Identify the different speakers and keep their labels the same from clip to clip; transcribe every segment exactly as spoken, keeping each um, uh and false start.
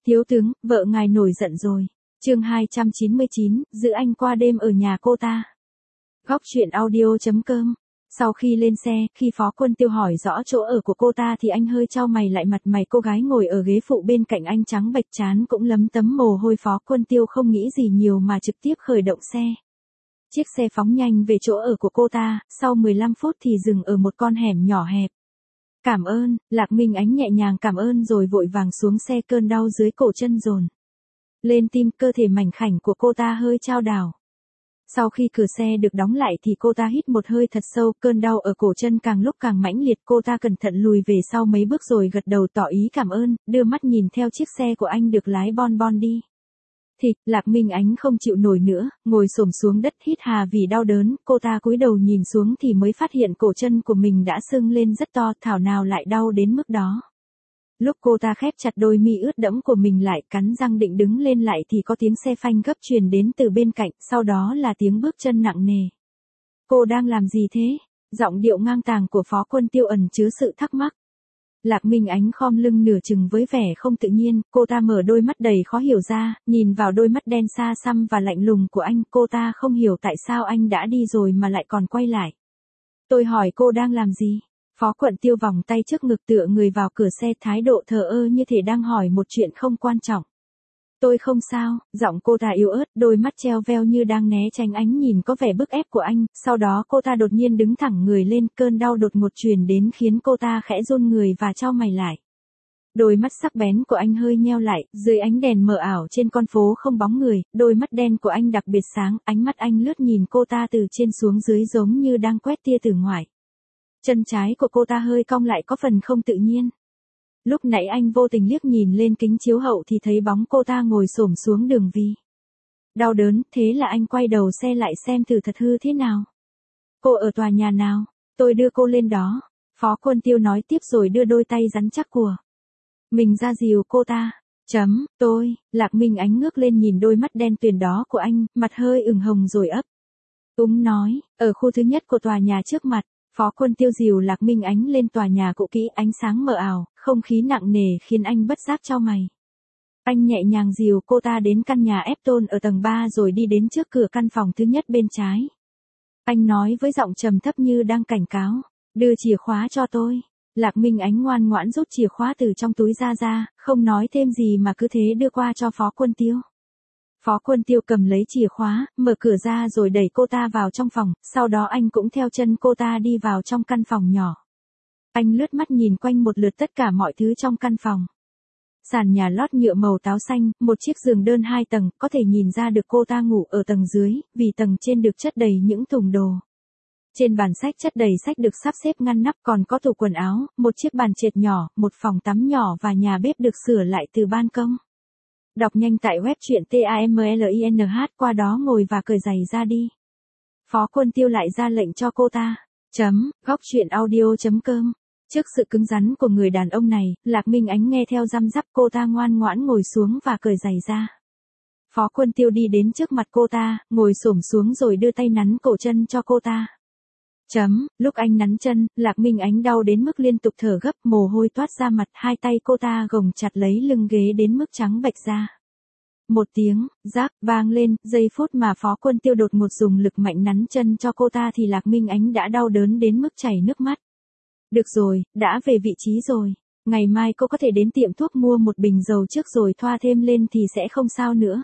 Speaker 1: Thiếu tướng, vợ ngài nổi giận rồi. Chương hai trăm chín mươi chín, giữ anh qua đêm ở nhà cô ta. Góc truyện audio chấm com. Sau khi lên xe, khi Phó Quân Tiêu hỏi rõ chỗ ở của cô ta thì anh hơi chau mày lại, mặt mày cô gái ngồi ở ghế phụ bên cạnh anh trắng bệch, trán cũng lấm tấm mồ hôi. Phó Quân Tiêu không nghĩ gì nhiều mà trực tiếp khởi động xe. Chiếc xe phóng nhanh về chỗ ở của cô ta, sau mười lăm phút thì dừng ở một con hẻm nhỏ hẹp. Cảm ơn, Lạc Minh Ánh nhẹ nhàng cảm ơn rồi vội vàng xuống xe, cơn đau dưới cổ chân dồn lên tim, cơ thể mảnh khảnh của cô ta hơi chao đảo. Sau khi cửa xe được đóng lại thì cô ta hít một hơi thật sâu, cơn đau ở cổ chân càng lúc càng mãnh liệt. Cô ta cẩn thận lùi về sau mấy bước rồi gật đầu tỏ ý cảm ơn, đưa mắt nhìn theo chiếc xe của anh được lái bon bon đi. Thì, Lạc Minh Ánh không chịu nổi nữa, ngồi xổm xuống đất hít hà vì đau đớn. Cô ta cúi đầu nhìn xuống thì mới phát hiện cổ chân của mình đã sưng lên rất to, thảo nào lại đau đến mức đó. Lúc cô ta khép chặt đôi mi ướt đẫm của mình lại, cắn răng định đứng lên lại thì có tiếng xe phanh gấp truyền đến từ bên cạnh, sau đó là tiếng bước chân nặng nề. Cô đang làm gì thế? Giọng điệu ngang tàng của Phó Quân Tiêu ẩn chứa sự thắc mắc. Lạc Minh Ánh khom lưng nửa chừng với vẻ không tự nhiên, cô ta mở đôi mắt đầy khó hiểu ra, nhìn vào đôi mắt đen xa xăm và lạnh lùng của anh, cô ta không hiểu tại sao anh đã đi rồi mà lại còn quay lại. Tôi hỏi cô đang làm gì? Phó Quân Tiêu vòng tay trước ngực tựa người vào cửa xe, thái độ thờ ơ như thể đang hỏi một chuyện không quan trọng. Tôi không sao, giọng cô ta yếu ớt, đôi mắt treo veo như đang né tránh ánh nhìn có vẻ bức ép của anh. Sau đó cô ta đột nhiên đứng thẳng người lên, cơn đau đột ngột truyền đến khiến cô ta khẽ run người và chau mày lại. Đôi mắt sắc bén của anh hơi nheo lại, dưới ánh đèn mờ ảo trên con phố không bóng người, đôi mắt đen của anh đặc biệt sáng, ánh mắt anh lướt nhìn cô ta từ trên xuống dưới giống như đang quét tia từ ngoài. Chân trái của cô ta hơi cong lại có phần không tự nhiên. Lúc nãy anh vô tình liếc nhìn lên kính chiếu hậu thì thấy bóng cô ta ngồi xổm xuống đường vì đau đớn, thế là anh quay đầu xe lại xem thử thật hư thế nào. Cô ở tòa nhà nào? Tôi đưa cô lên đó. Phó Quân Tiêu nói tiếp rồi đưa đôi tay rắn chắc của mình ra dìu cô ta. Chấm, tôi, Lạc Minh Ánh ngước lên nhìn đôi mắt đen tuyền đó của anh, mặt hơi ửng hồng rồi ấp úng nói, ở khu thứ nhất của tòa nhà trước mặt. Phó Quân Tiêu dìu Lạc Minh Ánh lên tòa nhà cũ kỹ, ánh sáng mờ ảo, không khí nặng nề khiến anh bất giác chau mày. Anh nhẹ nhàng dìu cô ta đến căn nhà Epton ở tầng ba rồi đi đến trước cửa căn phòng thứ nhất bên trái. Anh nói với giọng trầm thấp như đang cảnh cáo, đưa chìa khóa cho tôi. Lạc Minh Ánh ngoan ngoãn rút chìa khóa từ trong túi ra ra, không nói thêm gì mà cứ thế đưa qua cho Phó Quân Tiêu. Phó Quân Tiêu cầm lấy chìa khóa, mở cửa ra rồi đẩy cô ta vào trong phòng, sau đó anh cũng theo chân cô ta đi vào trong căn phòng nhỏ. Anh lướt mắt nhìn quanh một lượt tất cả mọi thứ trong căn phòng. Sàn nhà lót nhựa màu táo xanh, một chiếc giường đơn hai tầng, có thể nhìn ra được cô ta ngủ ở tầng dưới, vì tầng trên được chất đầy những thùng đồ. Trên bàn sách chất đầy sách được sắp xếp ngăn nắp, còn có tủ quần áo, một chiếc bàn trệt nhỏ, một phòng tắm nhỏ và nhà bếp được sửa lại từ ban công. Đọc nhanh tại web truyện tamlinh, qua đó ngồi và cởi giày ra đi. Phó Quân Tiêu lại ra lệnh cho cô ta. Chấm, góc truyện audio chấm com. Trước sự cứng rắn của người đàn ông này, Lạc Minh Ánh nghe theo răm rắp, cô ta ngoan ngoãn ngồi xuống và cởi giày ra. Phó Quân Tiêu đi đến trước mặt cô ta, ngồi xổm xuống rồi đưa tay nắn cổ chân cho cô ta. Chấm, lúc anh nắn chân, Lạc Minh Ánh đau đến mức liên tục thở gấp, mồ hôi toát ra mặt, hai tay cô ta gồng chặt lấy lưng ghế đến mức trắng bệch ra. Một tiếng, rác, vang lên, giây phút mà Phó Quân Tiêu đột ngột dùng lực mạnh nắn chân cho cô ta thì Lạc Minh Ánh đã đau đớn đến mức chảy nước mắt. Được rồi, đã về vị trí rồi. Ngày mai cô có thể đến tiệm thuốc mua một bình dầu trước rồi thoa thêm lên thì sẽ không sao nữa.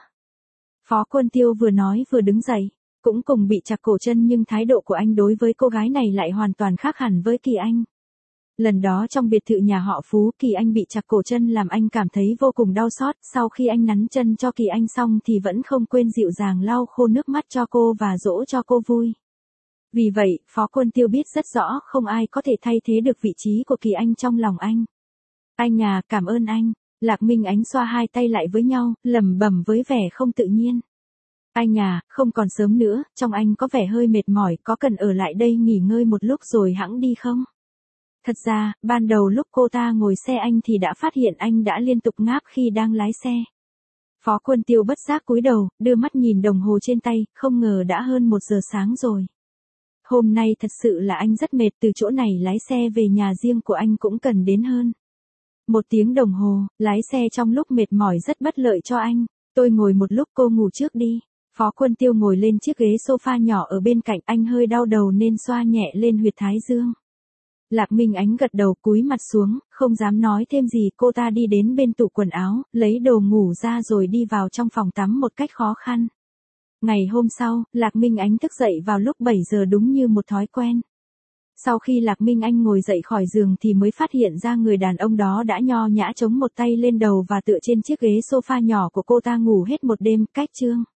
Speaker 1: Phó Quân Tiêu vừa nói vừa đứng dậy. Cũng cùng bị chặt cổ chân nhưng thái độ của anh đối với cô gái này lại hoàn toàn khác hẳn với Kỳ Anh. Lần đó trong biệt thự nhà họ Phú, Kỳ Anh bị chặt cổ chân làm anh cảm thấy vô cùng đau xót, sau khi anh nắn chân cho Kỳ Anh xong thì vẫn không quên dịu dàng lau khô nước mắt cho cô và dỗ cho cô vui. Vì vậy, Phó Quân Tiêu biết rất rõ không ai có thể thay thế được vị trí của Kỳ Anh trong lòng anh. Anh à, cảm ơn anh. Lạc Minh Ánh xoa hai tay lại với nhau, lẩm bẩm với vẻ không tự nhiên. Anh à, không còn sớm nữa, trông anh có vẻ hơi mệt mỏi, có cần ở lại đây nghỉ ngơi một lúc rồi hẵng đi không? Thật ra, ban đầu lúc cô ta ngồi xe anh thì đã phát hiện anh đã liên tục ngáp khi đang lái xe. Phó Quân Tiêu bất giác cúi đầu, đưa mắt nhìn đồng hồ trên tay, không ngờ đã hơn một giờ sáng rồi. Hôm nay thật sự là anh rất mệt, từ chỗ này lái xe về nhà riêng của anh cũng cần đến hơn Một tiếng đồng hồ, lái xe trong lúc mệt mỏi rất bất lợi cho anh. Tôi ngồi một lúc, cô ngủ trước đi. Phó Quân Tiêu ngồi lên chiếc ghế sofa nhỏ ở bên cạnh, anh hơi đau đầu nên xoa nhẹ lên huyệt thái dương. Lạc Minh Ánh gật đầu, cúi mặt xuống, không dám nói thêm gì. Cô ta đi đến bên tủ quần áo, lấy đồ ngủ ra rồi đi vào trong phòng tắm một cách khó khăn. Ngày hôm sau, Lạc Minh Ánh thức dậy vào lúc bảy giờ đúng như một thói quen. Sau khi Lạc Minh Anh ngồi dậy khỏi giường thì mới phát hiện ra người đàn ông đó đã nho nhã chống một tay lên đầu và tựa trên chiếc ghế sofa nhỏ của cô ta ngủ hết một đêm. Cách chương